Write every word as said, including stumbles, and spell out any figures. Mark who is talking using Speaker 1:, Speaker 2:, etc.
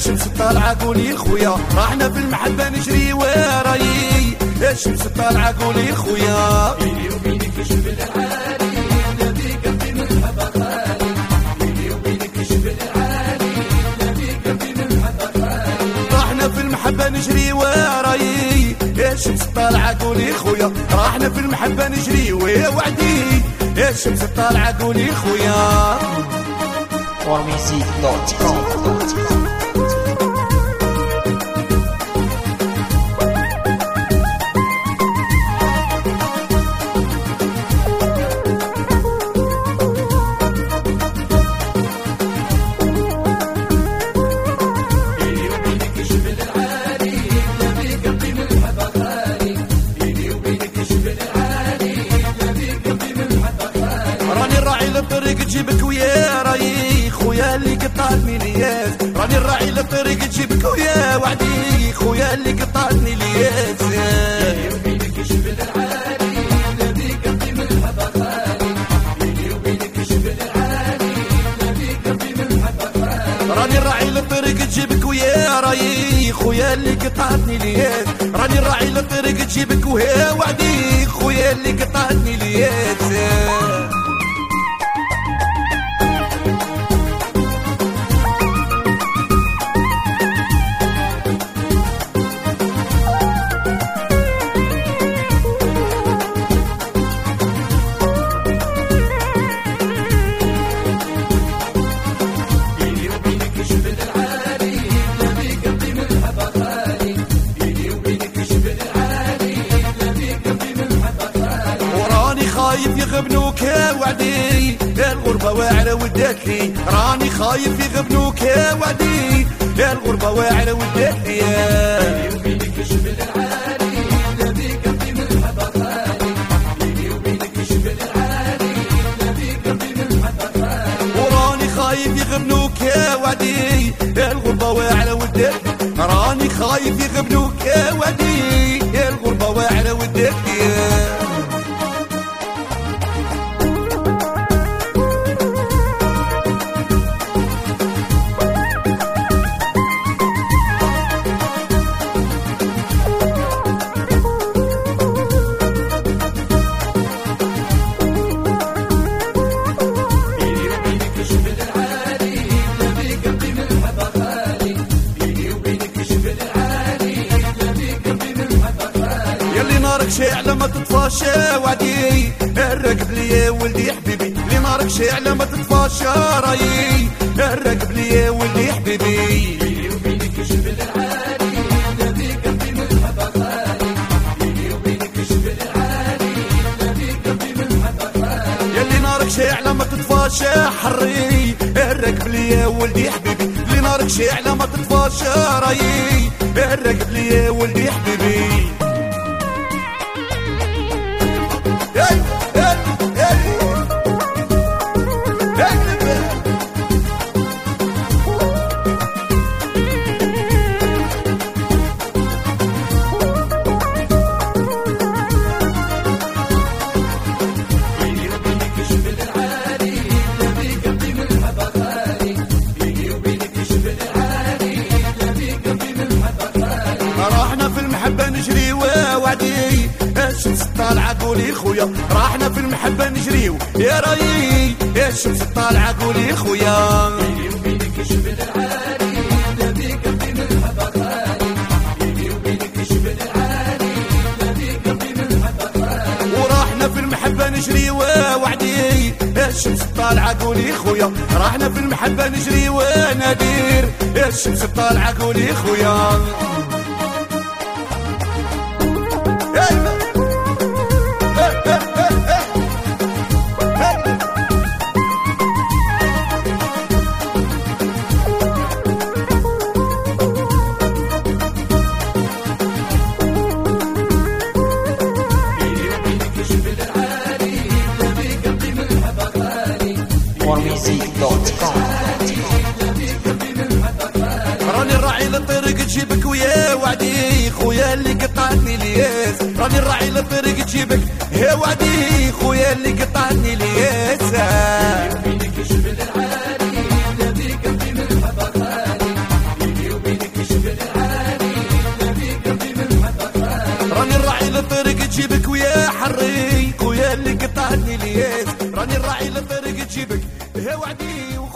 Speaker 1: الشمس طالعة قولي خويا راحنا في المحبة نجري ورايي الشمس طالعة قولي خويا
Speaker 2: بيني وبينك جبل العالي نبي قلبي من المحبة خالي بيني وبينك جبل العالي نبي قلبي من المحبة خالي
Speaker 1: راحنا في المحبة نجري ورايي الشمس طالعة قولي خويا راحنا في المحبة نجري ووعدي الشمس طالعة قولي خويا
Speaker 3: one music dot com.
Speaker 1: جيبك ويا رايي خويا اللي قطعتني لياس راني الراعي للطريق تجيبك ويا وعدي خويا اللي قطعتني لياس
Speaker 2: بيني وبينك جبل العالي نبي قلبي من المحبة خالي بيني وبينك جبل العالي نبي قلبي من المحبة خالي
Speaker 1: راني الراعي للطريق تجيبك ويا رايي خويا اللي قطعتني لياس راني الراعي للطريق تجيبك ويا وعدي خويا اللي قطعتني لياس خايف يغبنوك يا وعدي الغربة واعرة وداكي راني خايف يغبنوك يا وعدي الغربة واعرة وداكي
Speaker 2: بيني وبينك جبل العالي نبي قلبي من المحبة خالي بيني وبينك جبل العالي نبي قلبي من المحبة خالي
Speaker 1: وراني خايف يغبنوك يا وعدي الغربة واعرة وداكي راني خايف يغبنوك يا وعدي الغربة واعرة وداكي شعلة ما تطفاشا وعدي الرقب لي يا ولدي حبيبي لي نارك شعلة ما تطفاشا رايي الرقب لي يا ولدي حبيبي
Speaker 2: بيني وبينك جبل العالي نبي قلبي من المحبة خالي بيني وبينك جبل العالي نبي قلبي من المحبة خالي
Speaker 1: يلي نارك شعلة ما تطفاشا حري الرقب لي يا ولدي حبيبي لي نارك شعلة ما تطفاشا رايي الرقب لي يا ولدي حبيبي نجري ووعدي الشمس طالعة قولي خويا راحنا في المحبة نجريو يا رايي الشمس طالعة قولي خويا
Speaker 2: بيني وبينك جبل العالي نبي قلبي من المحبة خالي بيني وبينك جبل العالي نبي قلبي من المحبة خالي
Speaker 1: وراحنا في المحبة نجري ووعدي الشمس طالعة قولي خويا راحنا في المحبة نجري ونادير الشمس طالعة قولي خويا
Speaker 3: one music dot com.
Speaker 1: راني الراعي للطريق تجيبك ويا وعدي خويا اللي قطعتني لياس راني الراعي للطريق تجيبك يا وعدي خويا اللي قطعتني لياس
Speaker 2: بيني وبينك جبل العالي نبي قلبي من المحبة خالي بيني وبينك
Speaker 1: الراعي لفرق تجيبك، هي وعدي